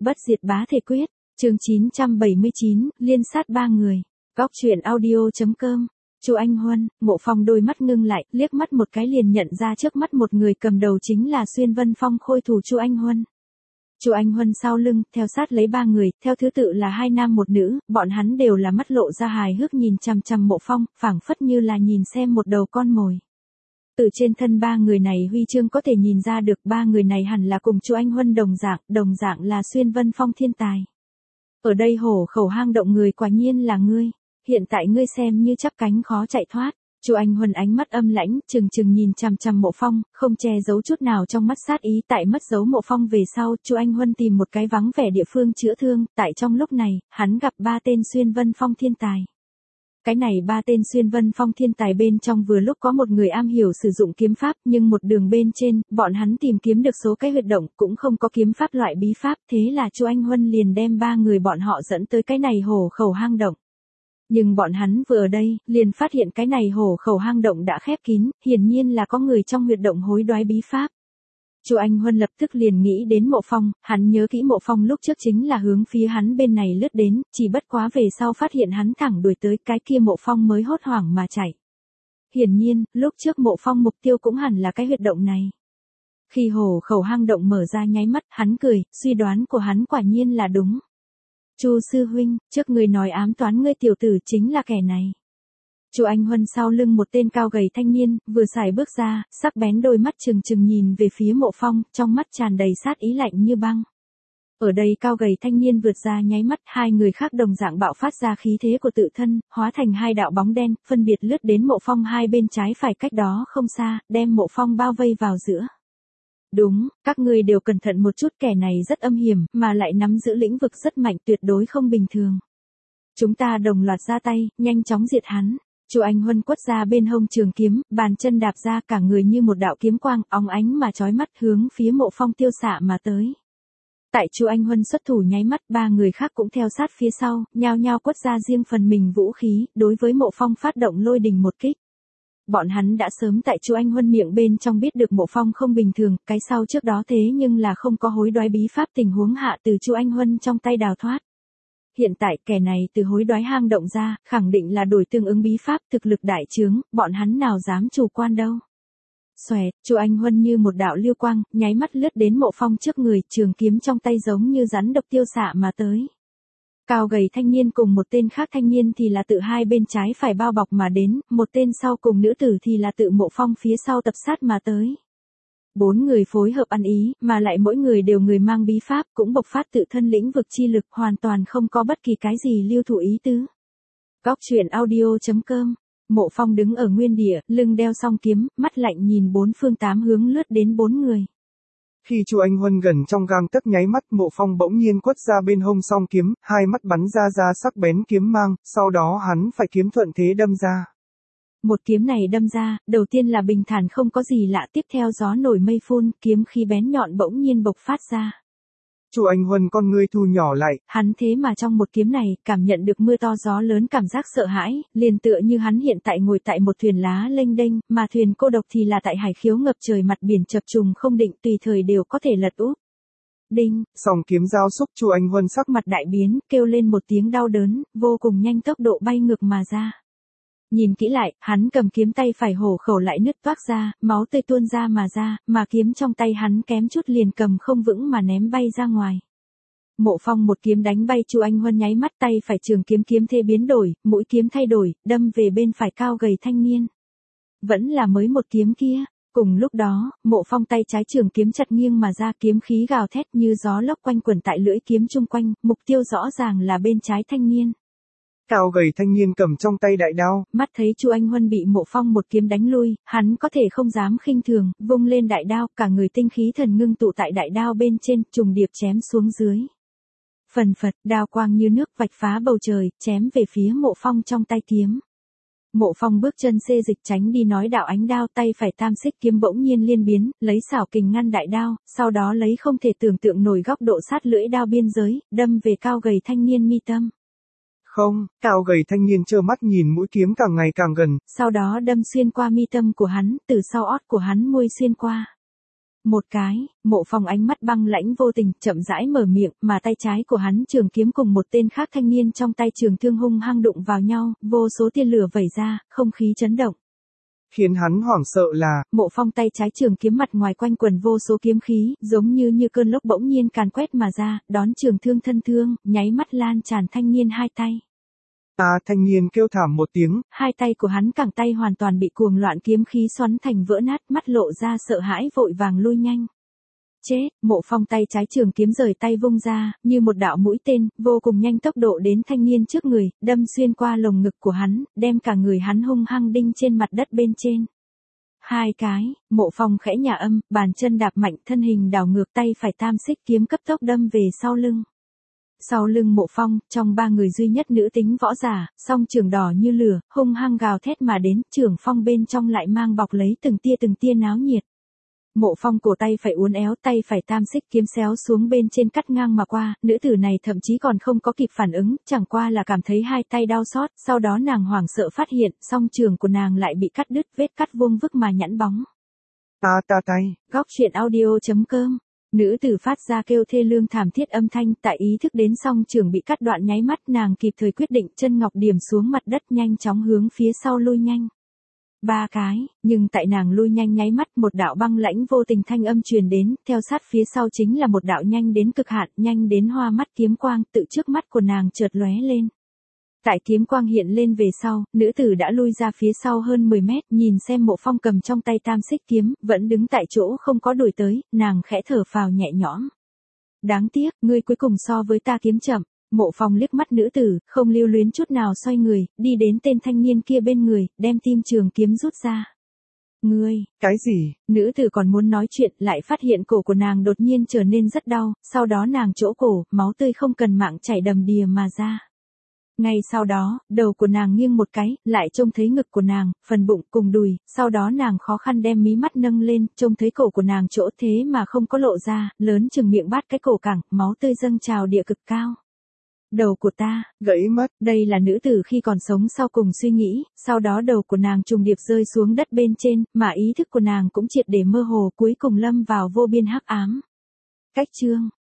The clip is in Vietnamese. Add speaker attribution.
Speaker 1: Bất diệt bá thể quyết, chương 979, liên sát ba người. Góc truyện audio.com. Chu Anh Huân, Mộ Phong đôi mắt ngưng lại, liếc mắt một cái liền nhận ra trước mắt một người cầm đầu chính là Xuyên Vân Phong khôi thủ Chu Anh Huân. Chu Anh Huân sau lưng, theo sát lấy ba người, theo thứ tự là hai nam một nữ, bọn hắn đều là mắt lộ ra hài hước nhìn chằm chằm Mộ Phong, phảng phất như là nhìn xem một đầu con mồi. Từ trên thân ba người này huy chương có thể nhìn ra được ba người này hẳn là cùng Chu Anh Huân đồng dạng là Xuyên Vân Phong thiên tài. Ở đây hổ khẩu hang động người quả nhiên là ngươi, hiện tại ngươi xem như chắp cánh khó chạy thoát. Chu Anh Huân ánh mắt âm lãnh, trừng nhìn chằm chằm Mộ Phong, không che giấu chút nào trong mắt sát ý. Tại mất dấu Mộ Phong về sau, Chu Anh Huân tìm một cái vắng vẻ địa phương chữa thương, tại trong lúc này, hắn gặp ba tên Xuyên Vân Phong thiên tài. Cái này ba tên Xuyên Vân Phong thiên tài bên trong vừa lúc có một người am hiểu sử dụng kiếm pháp, nhưng một đường bên trên, bọn hắn tìm kiếm được số cái huyệt động, cũng không có kiếm pháp loại bí pháp, thế là Chu Anh Huân liền đem ba người bọn họ dẫn tới cái này hổ khẩu hang động. Nhưng bọn hắn vừa ở đây, liền phát hiện cái này hổ khẩu hang động đã khép kín, hiển nhiên là có người trong huyệt động hối đoái bí pháp. Chu Anh Huân lập tức liền nghĩ đến Mộ Phong, hắn nhớ kỹ Mộ Phong lúc trước chính là hướng phía hắn bên này lướt đến, chỉ bất quá về sau phát hiện hắn thẳng đuổi tới cái kia Mộ Phong mới hốt hoảng mà chạy. Hiển nhiên, lúc trước Mộ Phong mục tiêu cũng hẳn là cái huyệt động này. Khi hổ khẩu hang động mở ra nháy mắt, hắn cười, suy đoán của hắn quả nhiên là đúng. Chu sư huynh, trước người nói ám toán ngươi tiểu tử chính là kẻ này. Chu Anh Huân sau lưng một tên cao gầy thanh niên, vừa xài bước ra, sắc bén đôi mắt trừng nhìn về phía Mộ Phong, trong mắt tràn đầy sát ý lạnh như băng. Ở đây cao gầy thanh niên vượt ra nháy mắt, hai người khác đồng dạng bạo phát ra khí thế của tự thân, hóa thành hai đạo bóng đen, phân biệt lướt đến Mộ Phong hai bên trái phải cách đó không xa, đem Mộ Phong bao vây vào giữa. Đúng, các ngươi đều cẩn thận một chút, kẻ này rất âm hiểm, mà lại nắm giữ lĩnh vực rất mạnh, tuyệt đối không bình thường. Chúng ta đồng loạt ra tay, nhanh chóng diệt hắn. Chu Anh Huân quất ra bên hông trường kiếm, bàn chân đạp ra, cả người như một đạo kiếm quang, óng ánh mà chói mắt, hướng phía Mộ Phong tiêu xạ mà tới. Tại Chu Anh Huân xuất thủ nháy mắt, ba người khác cũng theo sát phía sau, nhao nhao quất ra riêng phần mình vũ khí, đối với Mộ Phong phát động lôi đình một kích. Bọn hắn đã sớm tại Chu Anh Huân miệng bên trong biết được Mộ Phong không bình thường, cái sau trước đó thế nhưng là không có hối đoái bí pháp tình huống hạ từ Chu Anh Huân trong tay đào thoát. Hiện tại kẻ này từ hối đoái hang động ra, khẳng định là đổi tương ứng bí pháp, thực lực đại trướng, bọn hắn nào dám chủ quan đâu. Xoẹt, Chu Anh Huân như một đạo lưu quang, nháy mắt lướt đến Mộ Phong trước người, trường kiếm trong tay giống như rắn độc tiêu xạ mà tới. Cao gầy thanh niên cùng một tên khác thanh niên thì là tự hai bên trái phải bao bọc mà đến, một tên sau cùng nữ tử thì là tự Mộ Phong phía sau tập sát mà tới. Bốn người phối hợp ăn ý, mà lại mỗi người đều người mang bí pháp, cũng bộc phát tự thân lĩnh vực chi lực, hoàn toàn không có bất kỳ cái gì lưu thủ ý tứ. Góc truyện audio.com. Mộ Phong đứng ở nguyên địa, lưng đeo song kiếm, mắt lạnh nhìn bốn phương tám hướng lướt đến bốn người.
Speaker 2: Khi Chu Anh Huân gần trong gang tấc nháy mắt, Mộ Phong bỗng nhiên quất ra bên hông song kiếm, hai mắt bắn ra sắc bén kiếm mang, sau đó hắn phải kiếm thuận thế đâm ra.
Speaker 1: Một kiếm này đâm ra, đầu tiên là bình thản không có gì lạ, tiếp theo gió nổi mây phun, kiếm khí bén nhọn bỗng nhiên bộc phát ra.
Speaker 2: Chu Anh Huân con ngươi thu nhỏ lại.
Speaker 1: Hắn thế mà trong một kiếm này, cảm nhận được mưa to gió lớn cảm giác sợ hãi, liền tựa như hắn hiện tại ngồi tại một thuyền lá lênh đênh, mà thuyền cô độc thì là tại hải khiếu ngập trời mặt biển chập trùng không định, tùy thời đều có thể lật úp. Đinh,
Speaker 2: song kiếm giao xúc, Chu Anh Huân sắc
Speaker 1: mặt đại biến, kêu lên một tiếng đau đớn, vô cùng nhanh tốc độ bay ngược mà ra. Nhìn kỹ lại, hắn cầm kiếm tay phải hổ khẩu lại nứt toác ra, máu tươi tuôn ra, mà kiếm trong tay hắn kém chút liền cầm không vững mà ném bay ra ngoài. Mộ Phong một kiếm đánh bay Chu Anh Huân nháy mắt, tay phải trường kiếm thế biến đổi, mũi kiếm thay đổi, đâm về bên phải cao gầy thanh niên. Vẫn là mới một kiếm kia. Cùng lúc đó, Mộ Phong tay trái trường kiếm chặt nghiêng mà ra, kiếm khí gào thét như gió lốc quanh quẩn tại lưỡi kiếm chung quanh, mục tiêu rõ ràng là bên trái thanh niên.
Speaker 2: Cao gầy thanh niên cầm trong tay đại đao,
Speaker 1: mắt thấy Chu Anh Huân bị Mộ Phong một kiếm đánh lui, hắn có thể không dám khinh thường, vung lên đại đao, cả người tinh khí thần ngưng tụ tại đại đao bên trên, trùng điệp chém xuống dưới. Phần phật, đao quang như nước vạch phá bầu trời, chém về phía Mộ Phong trong tay kiếm. Mộ Phong bước chân xê dịch tránh đi nói đạo ánh đao, tay phải tam xích kiếm bỗng nhiên liên biến, lấy xảo kình ngăn đại đao, sau đó lấy không thể tưởng tượng nổi góc độ sát lưỡi đao biên giới, đâm về cao gầy thanh niên mi tâm.
Speaker 2: Không, cao gầy thanh niên trơ mắt nhìn mũi kiếm càng ngày càng gần.
Speaker 1: Sau đó đâm xuyên qua mi tâm của hắn, từ sau ót của hắn môi xuyên qua. Một cái, Mộ Phong ánh mắt băng lãnh vô tình, chậm rãi mở miệng, mà tay trái của hắn trường kiếm cùng một tên khác thanh niên trong tay trường thương hung hăng đụng vào nhau, vô số tia lửa vẩy ra, không khí chấn động.
Speaker 2: Khiến hắn hoảng sợ là,
Speaker 1: Mộ Phong tay trái trường kiếm mặt ngoài quanh quần vô số kiếm khí, giống như cơn lốc bỗng nhiên càn quét mà ra, đón trường thương thân thương, nháy mắt lan tràn thanh niên hai tay.
Speaker 2: Thanh niên kêu thảm một tiếng,
Speaker 1: Hai tay của hắn cẳng tay hoàn toàn bị cuồng loạn kiếm khí xoắn thành vỡ nát, mắt lộ ra sợ hãi vội vàng lui nhanh. Chết, Mộ Phong tay trái trường kiếm rời tay vung ra, như một đạo mũi tên, vô cùng nhanh tốc độ đến thanh niên trước người, đâm xuyên qua lồng ngực của hắn, đem cả người hắn hung hăng đinh trên mặt đất bên trên. Hai cái, Mộ Phong khẽ nhả âm, bàn chân đạp mạnh, thân hình đảo ngược, tay phải tam xích kiếm cấp tốc đâm về sau lưng. Sau lưng Mộ Phong, trong ba người duy nhất nữ tính võ giả, song trường đỏ như lửa, hung hăng gào thét mà đến, trường phong bên trong lại mang bọc lấy từng tia náo nhiệt. Mộ Phong cổ tay phải uốn éo, tay phải tam xích kiếm xéo xuống bên trên cắt ngang mà qua, nữ tử này thậm chí còn không có kịp phản ứng, chẳng qua là cảm thấy hai tay đau xót, sau đó nàng hoảng sợ phát hiện, song trường của nàng lại bị cắt đứt, vết cắt vuông vức mà nhẵn bóng.
Speaker 2: Tay.
Speaker 1: Góc truyện audio.com. Nữ tử phát ra kêu thê lương thảm thiết âm thanh, tại ý thức đến song trường bị cắt đoạn nháy mắt, nàng kịp thời quyết định chân ngọc điểm xuống mặt đất, nhanh chóng hướng phía sau lui nhanh. Ba cái, nhưng tại nàng lui nhanh nháy mắt, một đạo băng lãnh vô tình thanh âm truyền đến, theo sát phía sau chính là một đạo nhanh đến cực hạn, nhanh đến hoa mắt kiếm quang, tự trước mắt của nàng chợt lóe lên. Tại kiếm quang hiện lên về sau, nữ tử đã lui ra phía sau hơn 10 mét, nhìn xem Mộ Phong cầm trong tay tam xích kiếm, vẫn đứng tại chỗ không có đuổi tới, nàng khẽ thở phào nhẹ nhõm. Đáng tiếc, ngươi cuối cùng so với ta kiếm chậm. Mộ Phong liếc mắt nữ tử, không lưu luyến chút nào xoay người, đi đến tên thanh niên kia bên người, đem tim trường kiếm rút ra. Ngươi,
Speaker 2: cái gì?
Speaker 1: Nữ tử còn muốn nói chuyện, lại phát hiện cổ của nàng đột nhiên trở nên rất đau, sau đó nàng chỗ cổ, máu tươi không cần mạng chảy đầm đìa mà ra. Ngay sau đó, đầu của nàng nghiêng một cái, lại trông thấy ngực của nàng, phần bụng cùng đùi, sau đó nàng khó khăn đem mí mắt nâng lên, trông thấy cổ của nàng chỗ thế mà không có lộ ra, lớn chừng miệng bát cái cổ cẳng, máu tươi dâng trào địa cực cao. Đầu của ta,
Speaker 2: gãy mất.
Speaker 1: Đây là nữ tử khi còn sống sau cùng suy nghĩ, sau đó đầu của nàng trùng điệp rơi xuống đất bên trên, mà ý thức của nàng cũng triệt để mơ hồ, cuối cùng lâm vào vô biên hắc ám. Cách chương